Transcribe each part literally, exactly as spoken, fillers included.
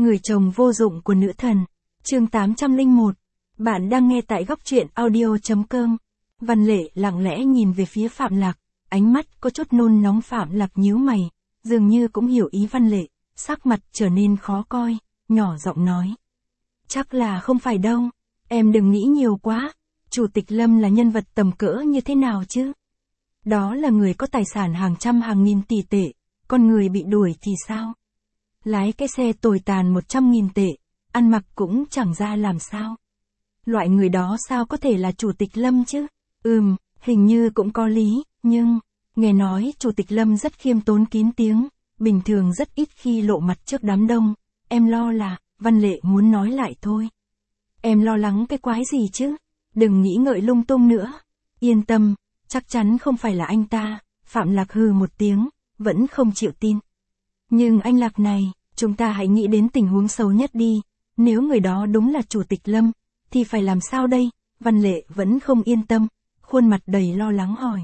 Người chồng vô dụng của nữ thần. Chương tám trăm lẻ một. Bạn đang nghe tại góc truyện audio chấm com. Văn Lệ lặng lẽ nhìn về phía Phạm Lạc, ánh mắt có chút nôn nóng. Phạm Lạc nhíu mày, dường như cũng hiểu ý Văn Lệ, sắc mặt trở nên khó coi, nhỏ giọng nói. Chắc là không phải đâu, em đừng nghĩ nhiều quá, Chủ tịch Lâm là nhân vật tầm cỡ như thế nào chứ? Đó là người có tài sản hàng trăm hàng nghìn tỷ tệ, con người bị đuổi thì sao? Lái cái xe tồi tàn một trăm nghìn tệ, ăn mặc cũng chẳng ra làm sao. Loại người đó sao có thể là Chủ tịch Lâm chứ? Ừm, hình như cũng có lý, nhưng, nghe nói Chủ tịch Lâm rất khiêm tốn kín tiếng, bình thường rất ít khi lộ mặt trước đám đông, em lo là, Văn Lệ muốn nói lại thôi. Em lo lắng cái quái gì chứ? Đừng nghĩ ngợi lung tung nữa. Yên tâm, chắc chắn không phải là anh ta. Phạm Lạc hừ một tiếng, vẫn không chịu tin. Nhưng anh Lạc này, chúng ta hãy nghĩ đến tình huống xấu nhất đi. Nếu người đó đúng là Chủ tịch Lâm, thì phải làm sao đây? Văn Lệ vẫn không yên tâm, khuôn mặt đầy lo lắng hỏi.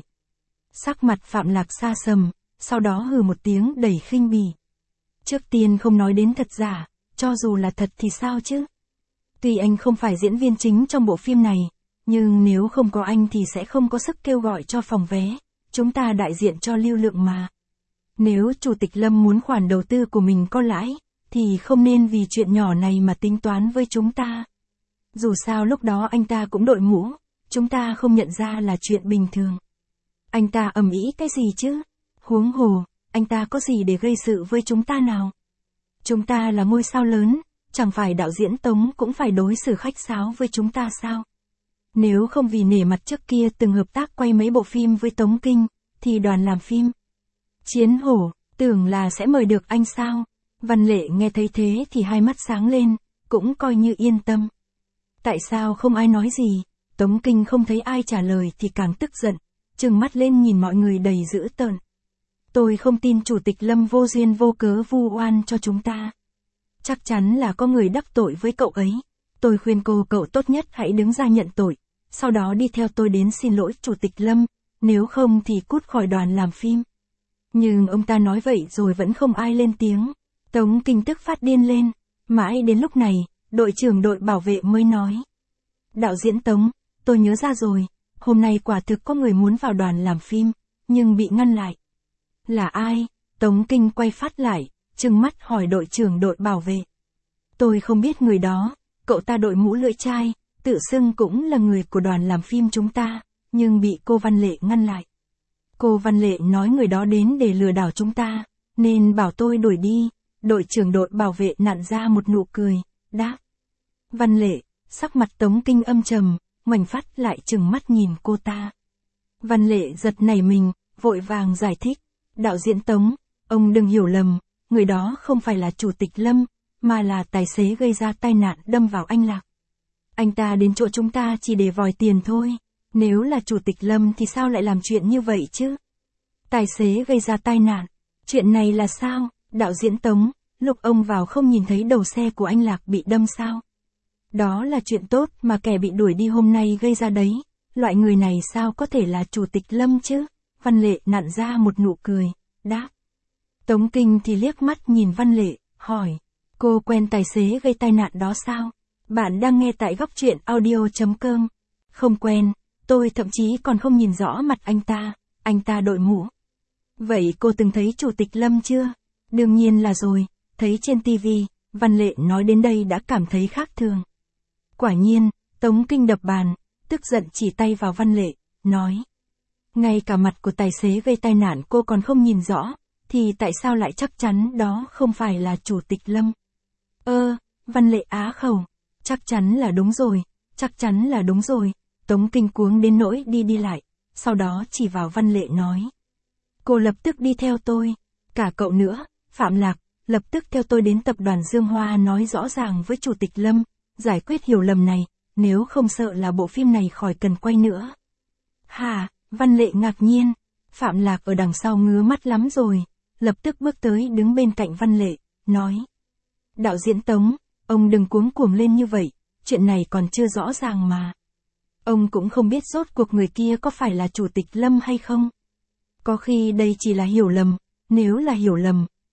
Sắc mặt Phạm Lạc xa sầm, sau đó hừ một tiếng đầy khinh bỉ. Trước tiên không nói đến thật giả, cho dù là thật thì sao chứ? Tuy anh không phải diễn viên chính trong bộ phim này, nhưng nếu không có anh thì sẽ không có sức kêu gọi cho phòng vé, chúng ta đại diện cho lưu lượng mà. Nếu Chủ tịch Lâm muốn khoản đầu tư của mình có lãi, thì không nên vì chuyện nhỏ này mà tính toán với chúng ta. Dù sao lúc đó anh ta cũng đội mũ, chúng ta không nhận ra là chuyện bình thường. Anh ta ầm ĩ cái gì chứ? Huống hồ, anh ta có gì để gây sự với chúng ta nào? Chúng ta là ngôi sao lớn, chẳng phải đạo diễn Tống cũng phải đối xử khách sáo với chúng ta sao? Nếu không vì nể mặt trước kia từng hợp tác quay mấy bộ phim với Tống Kinh, thì đoàn làm phim Chiến Hổ, tưởng là sẽ mời được anh sao? Văn Lệ nghe thấy thế thì hai mắt sáng lên, cũng coi như yên tâm. Tại sao không ai nói gì? Tống Kinh không thấy ai trả lời thì càng tức giận, trừng mắt lên nhìn mọi người đầy dữ tợn. Tôi không tin Chủ tịch Lâm vô duyên vô cớ vu oan cho chúng ta. Chắc chắn là có người đắc tội với cậu ấy. Tôi khuyên cô cậu tốt nhất hãy đứng ra nhận tội, sau đó đi theo tôi đến xin lỗi Chủ tịch Lâm, nếu không thì cút khỏi đoàn làm phim. Nhưng ông ta nói vậy rồi vẫn không ai lên tiếng. Tống Kinh tức phát điên lên. Mãi đến lúc này, đội trưởng đội bảo vệ mới nói. Đạo diễn Tống, tôi nhớ ra rồi, hôm nay quả thực có người muốn vào đoàn làm phim, nhưng bị ngăn lại. Là ai? Tống Kinh quay phát lại, trừng mắt hỏi đội trưởng đội bảo vệ. Tôi không biết người đó, cậu ta đội mũ lưỡi chai, tự xưng cũng là người của đoàn làm phim chúng ta, nhưng bị cô Văn Lệ ngăn lại. Cô Văn Lệ nói người đó đến để lừa đảo chúng ta, nên bảo tôi đuổi đi. Đội trưởng đội bảo vệ nặn ra một nụ cười, đáp. Văn Lệ, sắc mặt Tống Kinh âm trầm, ngoảnh phát lại trừng mắt nhìn cô ta. Văn Lệ giật nảy mình, vội vàng giải thích. Đạo diễn Tống, ông đừng hiểu lầm, người đó không phải là Chủ tịch Lâm, mà là tài xế gây ra tai nạn đâm vào anh Lạc. Anh ta đến chỗ chúng ta chỉ để vòi tiền thôi, nếu là Chủ tịch Lâm thì sao lại làm chuyện như vậy chứ? Tài xế gây ra tai nạn, chuyện này là sao? Đạo diễn Tống, lúc ông vào không nhìn thấy đầu xe của anh Lạc bị đâm sao? Đó là chuyện tốt mà kẻ bị đuổi đi hôm nay gây ra đấy, loại người này sao có thể là Chủ tịch Lâm chứ? Văn Lệ nặn ra một nụ cười, đáp. Tống Kinh thì liếc mắt nhìn Văn Lệ, hỏi. Cô quen tài xế gây tai nạn đó sao? Bạn đang nghe tại góc truyện audio chấm com. Không quen, tôi thậm chí còn không nhìn rõ mặt anh ta, anh ta đội mũ. Vậy cô từng thấy Chủ tịch Lâm chưa? Đương nhiên là rồi, thấy trên ti vi, Văn Lệ nói đến đây đã cảm thấy khác thường. Quả nhiên, Tống Kinh đập bàn, tức giận chỉ tay vào Văn Lệ, nói. Ngay cả mặt của tài xế gây tai nạn cô còn không nhìn rõ, thì tại sao lại chắc chắn đó không phải là Chủ tịch Lâm? Ơ, Văn Lệ á khẩu, chắc chắn là đúng rồi, chắc chắn là đúng rồi. Tống Kinh cuống đến nỗi đi đi lại, sau đó chỉ vào Văn Lệ nói. Cô lập tức đi theo tôi, cả cậu nữa, Phạm Lạc, lập tức theo tôi đến tập đoàn Dương Hoa nói rõ ràng với Chủ tịch Lâm, giải quyết hiểu lầm này, nếu không sợ là bộ phim này khỏi cần quay nữa. Hà, Văn Lệ ngạc nhiên, Phạm Lạc ở đằng sau ngứa mắt lắm rồi, lập tức bước tới đứng bên cạnh Văn Lệ, nói. Đạo diễn Tống, ông đừng cuống cuồng lên như vậy, chuyện này còn chưa rõ ràng mà. Ông cũng không biết rốt cuộc người kia có phải là Chủ tịch Lâm hay không. Có khi đây chỉ là hiểu lầm, nếu là hiểu lầm,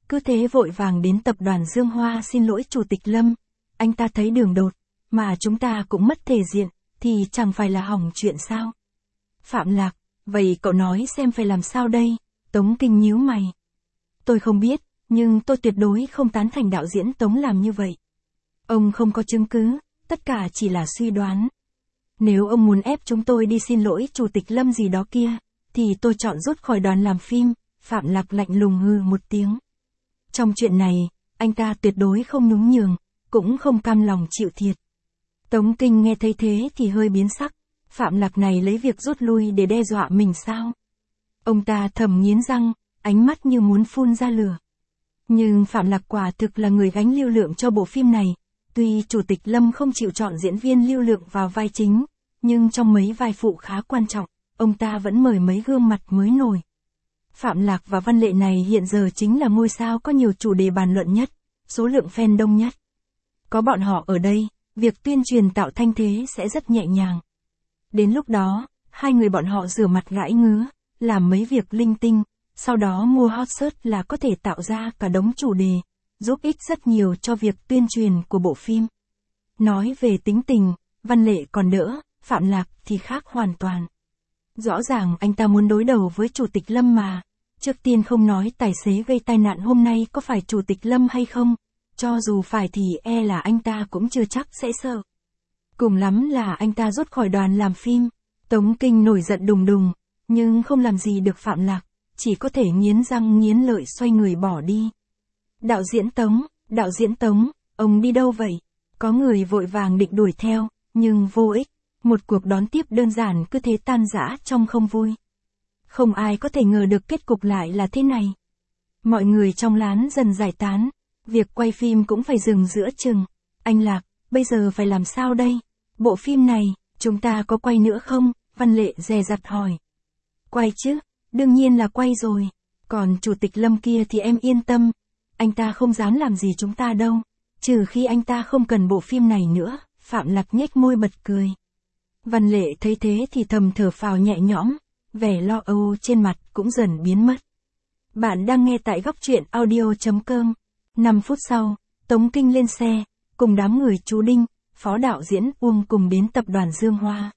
cứ thế vội vàng đến tập đoàn Dương Hoa xin lỗi Chủ tịch Lâm. Anh ta thấy đường đột, mà chúng ta cũng mất thể diện, thì chẳng phải là hỏng chuyện sao? Phạm Lạc, vậy cậu nói xem phải làm sao đây? Tống Kinh nhíu mày. Tôi không biết, nhưng tôi tuyệt đối không tán thành đạo diễn Tống làm như vậy. Ông không có chứng cứ, tất cả chỉ là suy đoán. Nếu ông muốn ép chúng tôi đi xin lỗi Chủ tịch Lâm gì đó kia, thì tôi chọn rút khỏi đoàn làm phim. Phạm Lạc lạnh lùng hừ một tiếng. Trong chuyện này, anh ta tuyệt đối không nhún nhường, cũng không cam lòng chịu thiệt. Tống Kinh nghe thấy thế thì hơi biến sắc. Phạm Lạc này lấy việc rút lui để đe dọa mình sao? Ông ta thầm nghiến răng, ánh mắt như muốn phun ra lửa. Nhưng Phạm Lạc quả thực là người gánh lưu lượng cho bộ phim này. Tuy Chủ tịch Lâm không chịu chọn diễn viên lưu lượng vào vai chính, nhưng trong mấy vai phụ khá quan trọng, ông ta vẫn mời mấy gương mặt mới nổi. Phạm Lạc và Văn Lệ này hiện giờ chính là ngôi sao có nhiều chủ đề bàn luận nhất, số lượng fan đông nhất. Có bọn họ ở đây, việc tuyên truyền tạo thanh thế sẽ rất nhẹ nhàng. Đến lúc đó, hai người bọn họ rửa mặt gãi ngứa, làm mấy việc linh tinh, sau đó mua hot search là có thể tạo ra cả đống chủ đề, giúp ích rất nhiều cho việc tuyên truyền của bộ phim. Nói về tính tình, Văn Lệ còn đỡ, Phạm Lạc thì khác hoàn toàn. Rõ ràng anh ta muốn đối đầu với Chủ tịch Lâm mà. Trước tiên không nói tài xế gây tai nạn hôm nay có phải Chủ tịch Lâm hay không, cho dù phải thì e là anh ta cũng chưa chắc sẽ sợ. Cùng lắm là anh ta rút khỏi đoàn làm phim. Tống Kinh nổi giận đùng đùng, nhưng không làm gì được Phạm Lạc, chỉ có thể nghiến răng nghiến lợi xoay người bỏ đi. Đạo diễn Tống, đạo diễn Tống, ông đi đâu vậy? Có người vội vàng định đuổi theo, nhưng vô ích. Một cuộc đón tiếp đơn giản cứ thế tan rã trong không vui. Không ai có thể ngờ được kết cục lại là thế này. Mọi người trong lán dần giải tán, việc quay phim cũng phải dừng giữa chừng. Anh Lạc, bây giờ phải làm sao đây? Bộ phim này, chúng ta có quay nữa không? Văn Lệ dè dặt hỏi. Quay chứ, đương nhiên là quay rồi. Còn Chủ tịch Lâm kia thì em yên tâm. Anh ta không dám làm gì chúng ta đâu. Trừ khi anh ta không cần bộ phim này nữa. Phạm Lạc nhếch môi bật cười. Văn Lệ thấy thế thì thầm thở phào nhẹ nhõm, vẻ lo âu trên mặt cũng dần biến mất. Bạn đang nghe tại góc truyện audio chấm com. năm phút sau, Tống Kinh lên xe, cùng đám người chú Đinh, phó đạo diễn Uông cùng đến tập đoàn Dương Hoa.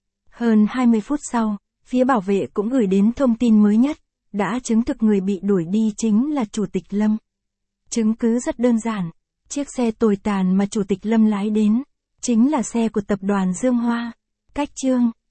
Hơn hai mươi phút sau, phía bảo vệ cũng gửi đến thông tin mới nhất, đã chứng thực người bị đuổi đi chính là Chủ tịch Lâm. Chứng cứ rất đơn giản, chiếc xe tồi tàn mà Chủ tịch Lâm lái đến, chính là xe của tập đoàn Dương Hoa. Cách chương